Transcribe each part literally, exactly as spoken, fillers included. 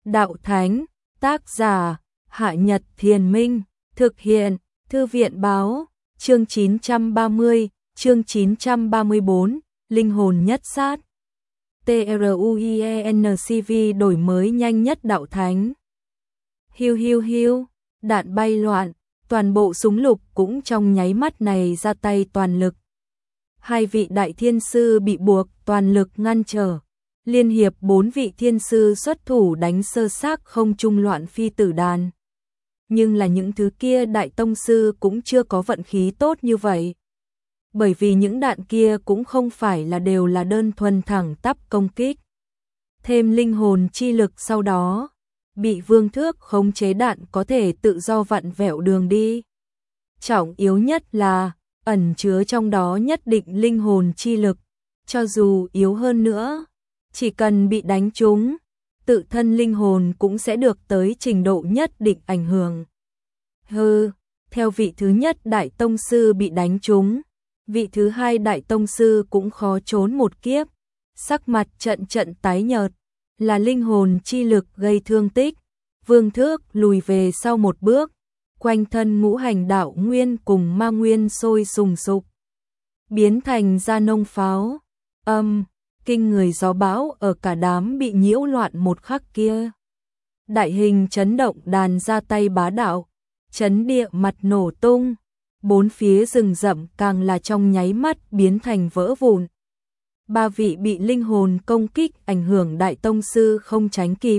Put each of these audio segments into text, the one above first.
Đạo Thánh, tác giả, Hạ Nhật Thiền Minh, thực hiện, Thư viện Báo, chương chín trăm ba mươi, chương chín trăm ba mươi tư, Linh hồn nhất sát. TRUIENCV đổi mới nhanh nhất Đạo Thánh. Hiu hiu hiu, đạn bay loạn, toàn bộ súng lục cũng trong nháy mắt này ra tay toàn lực. Hai vị đại thiên sư bị buộc toàn lực ngăn trở. Liên hiệp bốn vị thiên sư xuất thủ đánh sơ xác không trung loạn phi tử đàn. Nhưng là những thứ kia đại tông sư cũng chưa có vận khí tốt như vậy. Bởi vì những đạn kia cũng không phải là đều là đơn thuần thẳng tắp công kích. Thêm linh hồn chi lực sau đó, bị Vương Thước khống chế đạn có thể tự do vặn vẹo đường đi. Trọng yếu nhất là, ẩn chứa trong đó nhất định linh hồn chi lực, cho dù yếu hơn nữa. Chỉ cần bị đánh trúng, tự thân linh hồn cũng sẽ được tới trình độ nhất định ảnh hưởng. Hừ, theo vị thứ nhất đại tông sư bị đánh trúng, vị thứ hai đại tông sư cũng khó trốn một kiếp, sắc mặt trận trận tái nhợt, là linh hồn chi lực gây thương tích. Vương Thước lùi về sau một bước, quanh thân ngũ hành đạo nguyên cùng ma nguyên sôi sùng sục, biến thành ra nông pháo. Âm, kinh người gió bão ở cả đám bị nhiễu loạn một khắc kia. Đại hình chấn động đàn ra tay bá đạo, chấn địa mặt nổ tung, bốn phía rừng rậm càng là trong nháy mắt biến thành vỡ vụn. Ba vị bị linh hồn công kích ảnh hưởng đại tông sư không tránh kịp,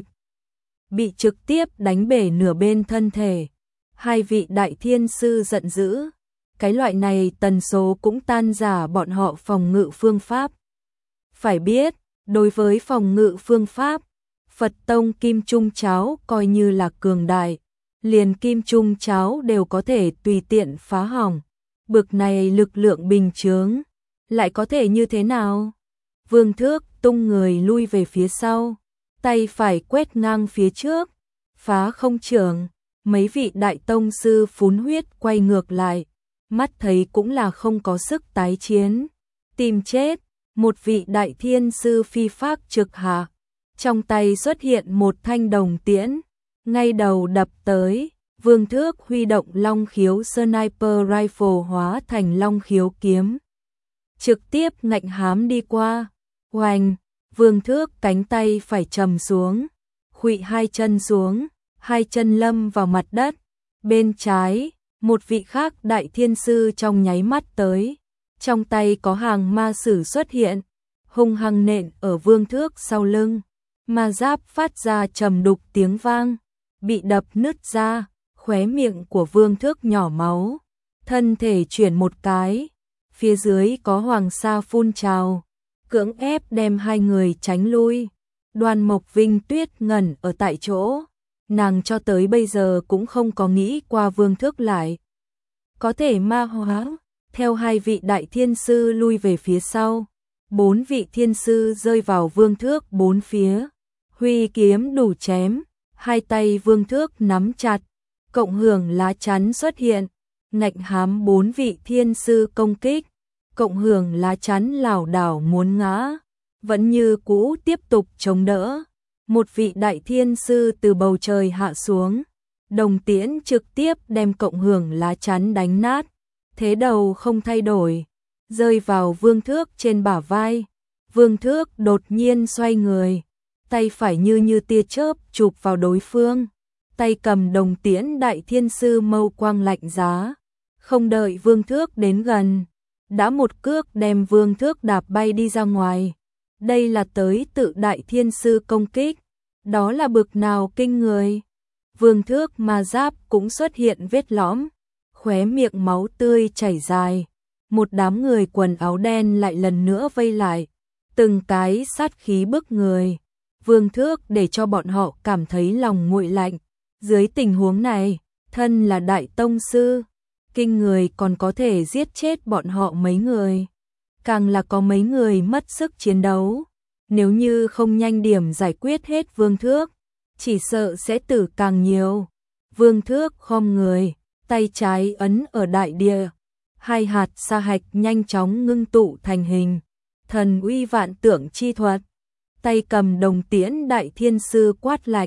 bị trực tiếp đánh bể nửa bên thân thể. Hai vị đại thiên sư giận dữ, cái loại này tần số cũng tan rã bọn họ phòng ngự phương pháp. Phải biết, đối với phòng ngự phương pháp, Phật tông kim trung cháo coi như là cường đại, liền kim trung cháo đều có thể tùy tiện phá hỏng. Bực này lực lượng bình chướng, lại có thể như thế nào? Vương Thước tung người lui về phía sau, tay phải quét ngang phía trước, phá không trưởng. Mấy vị đại tông sư phun huyết quay ngược lại, mắt thấy cũng là không có sức tái chiến, tìm chết. Một vị đại thiên sư phi phác trực hạ, trong tay xuất hiện một thanh đồng tiễn, ngay đầu đập tới. Vương Thước huy động long khiếu sniper rifle hóa thành long khiếu kiếm, trực tiếp ngạnh hám đi qua. Oanh, Vương Thước cánh tay phải trầm xuống, khuỵu hai chân xuống, hai chân lâm vào mặt đất. Bên trái, một vị khác đại thiên sư trong nháy mắt tới, trong tay có hàng ma sử xuất hiện, hung hăng nện ở Vương Thước sau lưng. Ma giáp phát ra trầm đục tiếng vang, bị đập nứt ra, khóe miệng của Vương Thước nhỏ máu, thân thể chuyển một cái, phía dưới có hoàng sa phun trào, cưỡng ép đem hai người tránh lui. Đoan Mộc Vinh Tuyết ngẩn ở tại chỗ, nàng cho tới bây giờ cũng không có nghĩ qua Vương Thước lại có thể ma hóa. Theo hai vị đại thiên sư lui về phía sau, bốn vị thiên sư rơi vào Vương Thước bốn phía, huy kiếm đủ chém. Hai tay Vương Thước nắm chặt, cộng hưởng lá chắn xuất hiện, ngạnh hám bốn vị thiên sư công kích. Cộng hưởng lá chắn lảo đảo muốn ngã, vẫn như cũ tiếp tục chống đỡ. Một vị đại thiên sư từ bầu trời hạ xuống, đồng tiễn trực tiếp đem cộng hưởng lá chắn đánh nát. Thế đầu không thay đổi, rơi vào Vương Thước trên bả vai. Vương Thước đột nhiên xoay người, tay phải như như tia chớp chụp vào đối phương. Tay cầm đồng tiễn đại thiên sư mâu quang lạnh giá, không đợi Vương Thước đến gần, đã một cước đem Vương Thước đạp bay đi ra ngoài. Đây là tới tự đại thiên sư công kích, đó là bực nào kinh người. Vương Thước ma giáp cũng xuất hiện vết lõm, khóe miệng máu tươi chảy dài. Một đám người quần áo đen lại lần nữa vây lại, từng cái sát khí bức người. Vương Thước để cho bọn họ cảm thấy lòng nguội lạnh. Dưới tình huống này, thân là đại tông sư, kinh người còn có thể giết chết bọn họ mấy người, càng là có mấy người mất sức chiến đấu. Nếu như không nhanh điểm giải quyết hết Vương Thước, chỉ sợ sẽ tử càng nhiều. Vương Thước khom người, tay trái ấn ở đại địa, hai hạt sa hạch nhanh chóng ngưng tụ thành hình, thần uy vạn tượng chi thuật. Tay cầm đồng tiễn đại thiên sư quát lạnh,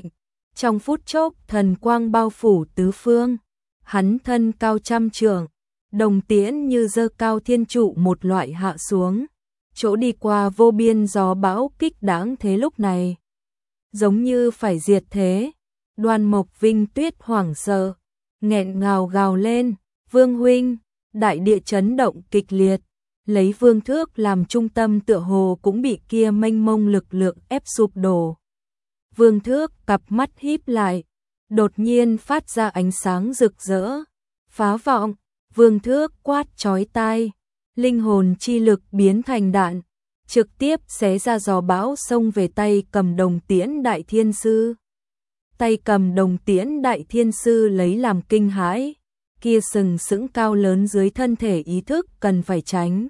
Trong phút chốc thần quang bao phủ tứ phương, hắn thân cao trăm trượng, đồng tiễn như dơ cao thiên trụ một loại hạ xuống, chỗ đi qua vô biên gió bão kích đãng thế lúc này. Giống như phải diệt thế, Đoan Mộc Vinh Tuyết hoảng sợ, nghẹn ngào gào lên, Vương huynh, đại địa chấn động kịch liệt, lấy Vương Thước làm trung tâm tựa hồ cũng bị kia mênh mông lực lượng ép sụp đổ. Vương Thước cặp mắt híp lại, đột nhiên phát ra ánh sáng rực rỡ, phá vọng, Vương Thước quát chói tai, linh hồn chi lực biến thành đạn, trực tiếp xé ra gió bão xông về tay cầm đồng tiễn đại thiên sư. Tay cầm đồng tiễn đại thiên sư lấy làm kinh hãi, kia sừng sững cao lớn dưới thân thể ý thức cần phải tránh.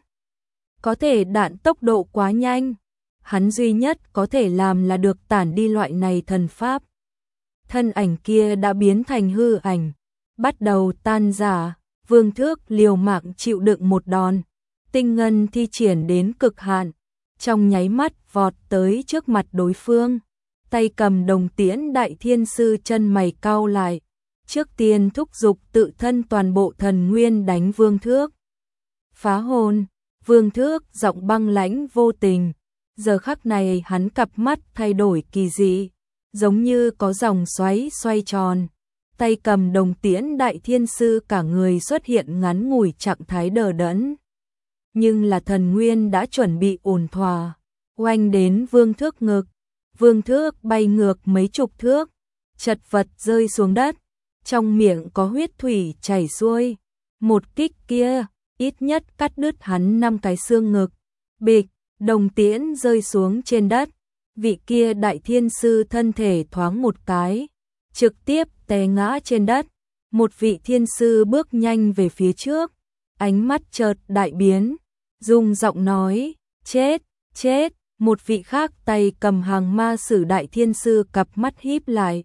Có thể đạn tốc độ quá nhanh, hắn duy nhất có thể làm là được tản đi loại này thần pháp. Thân ảnh kia đã biến thành hư ảnh, bắt đầu tan rã, Vương Thước liều mạng chịu đựng một đòn, tinh ngân thi triển đến cực hạn, trong nháy mắt vọt tới trước mặt đối phương. Tay cầm đồng tiễn đại thiên sư chân mày cau lại, trước tiên thúc giục tự thân toàn bộ thần nguyên đánh Vương Thước. Phá hồn, Vương Thước giọng băng lãnh vô tình, giờ khắc này hắn cặp mắt thay đổi kỳ dị, giống như có dòng xoáy xoay tròn. Tay cầm đồng tiễn đại thiên sư cả người xuất hiện ngắn ngủi trạng thái đờ đẫn. Nhưng là thần nguyên đã chuẩn bị ổn thỏa, oanh đến Vương Thước ngực. Vương Thước bay ngược mấy chục thước, chật vật rơi xuống đất, trong miệng có huyết thủy chảy xuôi. Một kích kia, ít nhất cắt đứt hắn năm cái xương ngực. Bịch, đồng tiễn rơi xuống trên đất, vị kia đại thiên sư thân thể thoáng một cái, trực tiếp té ngã trên đất. Một vị thiên sư bước nhanh về phía trước, ánh mắt chợt đại biến, dùng giọng nói, chết, chết. Một vị khác tay cầm hàng ma sử đại thiên sư cặp mắt híp lại,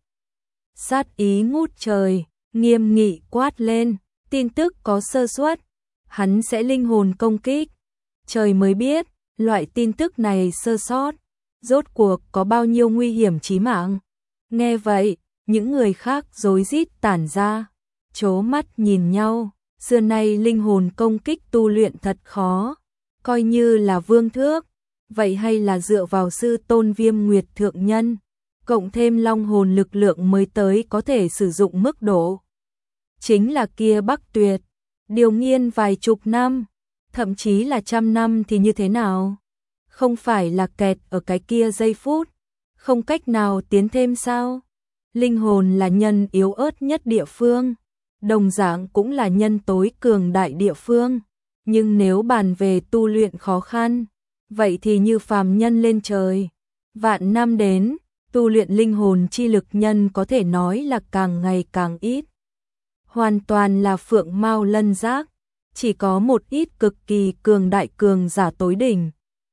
sát ý ngút trời, nghiêm nghị quát lên, tin tức có sơ suất, hắn sẽ linh hồn công kích. Trời mới biết, loại tin tức này sơ sót, rốt cuộc có bao nhiêu nguy hiểm chí mạng. Nghe vậy, những người khác rối rít tản ra, chố mắt nhìn nhau, xưa nay linh hồn công kích tu luyện thật khó, coi như là Vương Thước. Vậy hay là dựa vào sư tôn Viêm Nguyệt thượng nhân, cộng thêm long hồn lực lượng mới tới có thể sử dụng mức độ. Chính là kia Bắc Tuyệt, điều nghiên vài chục năm, thậm chí là trăm năm thì như thế nào? Không phải là kẹt ở cái kia giây phút, không cách nào tiến thêm sao? Linh hồn là nhân yếu ớt nhất địa phương, đồng dạng cũng là nhân tối cường đại địa phương, nhưng nếu bàn về tu luyện khó khăn, vậy thì như phàm nhân lên trời, vạn năm đến, tu luyện linh hồn chi lực nhân có thể nói là càng ngày càng ít. Hoàn toàn là phượng mao lân giác, chỉ có một ít cực kỳ cường đại cường giả tối đỉnh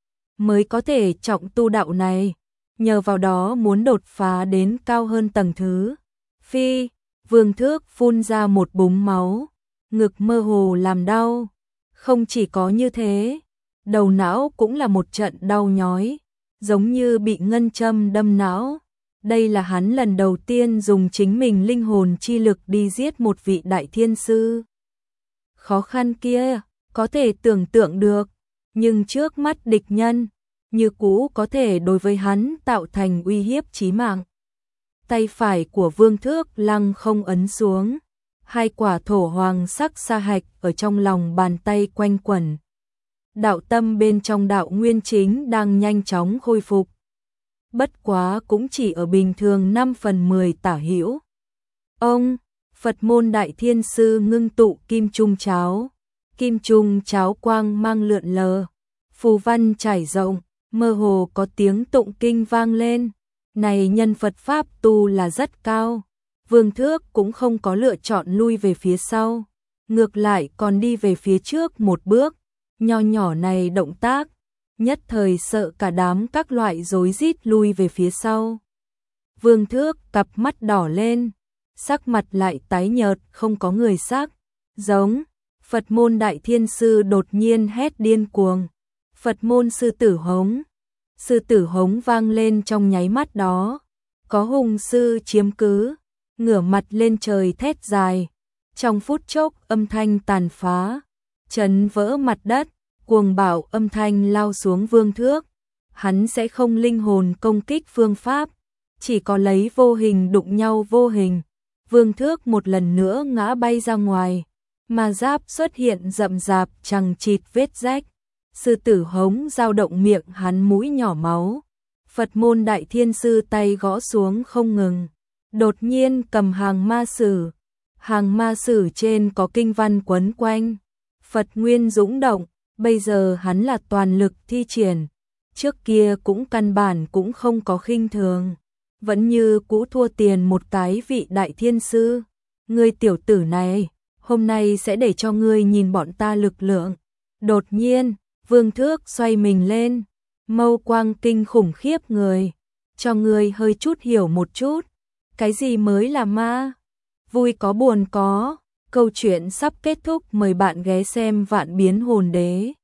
mới có thể trọng tu đạo này, nhờ vào đó muốn đột phá đến cao hơn tầng thứ. Phi, Vương Thước phun ra một búng máu, ngực mơ hồ làm đau, không chỉ có như thế, đầu não cũng là một trận đau nhói, giống như bị ngân châm đâm não. Đây là hắn lần đầu tiên dùng chính mình linh hồn chi lực đi giết một vị đại thiên sư. Khó khăn kia, có thể tưởng tượng được, nhưng trước mắt địch nhân, như cũ có thể đối với hắn tạo thành uy hiếp chí mạng. Tay phải của Vương Thước lăng không ấn xuống, hai quả thổ hoàng sắc sa hạch ở trong lòng bàn tay quanh quẩn. Đạo tâm bên trong đạo nguyên chính đang nhanh chóng khôi phục. Bất quá cũng chỉ ở bình thường năm phần mười tả hữu. Ông, Phật môn đại thiên sư ngưng tụ kim trung cháo, kim trung cháo quang mang lượn lờ, phù văn trải rộng, mơ hồ có tiếng tụng kinh vang lên. Này nhân Phật Pháp tu là rất cao, Vương Thước cũng không có lựa chọn lui về phía sau, ngược lại còn đi về phía trước một bước, nho nhỏ này động tác, nhất thời sợ cả đám các loại rối rít lui về phía sau. Vương Thước cặp mắt đỏ lên, sắc mặt lại tái nhợt không có người sắc, giống, Phật môn đại thiên sư đột nhiên hét điên cuồng, Phật môn sư tử hống. Sư tử hống vang lên trong nháy mắt đó, có hùng sư chiếm cứ, ngửa mặt lên trời thét dài. Trong phút chốc âm thanh tàn phá, chấn vỡ mặt đất, cuồng bạo âm thanh lao xuống Vương Thước. Hắn sẽ không linh hồn công kích phương pháp, chỉ có lấy vô hình đụng nhau vô hình. Vương Thước một lần nữa ngã bay ra ngoài, mà giáp xuất hiện rậm rạp chằng chịt vết rách. Sư tử hống dao động miệng hắn mũi nhỏ máu. Phật môn đại thiên sư tay gõ xuống không ngừng, đột nhiên cầm hàng ma sử. Hàng ma sử trên có kinh văn quấn quanh, Phật nguyên dũng động, bây giờ hắn là toàn lực thi triển. Trước kia cũng căn bản cũng không có khinh thường, vẫn như cũ thua tiền một cái vị đại thiên sư. Ngươi tiểu tử này, hôm nay sẽ để cho ngươi nhìn bọn ta lực lượng. Đột nhiên, Vương Thước xoay mình lên, mâu quang kinh khủng khiếp người. Cho ngươi hơi chút hiểu một chút, cái gì mới là ma? Vui có buồn có, câu chuyện sắp kết thúc, mời bạn ghé xem Vạn Biến Hồn Đế.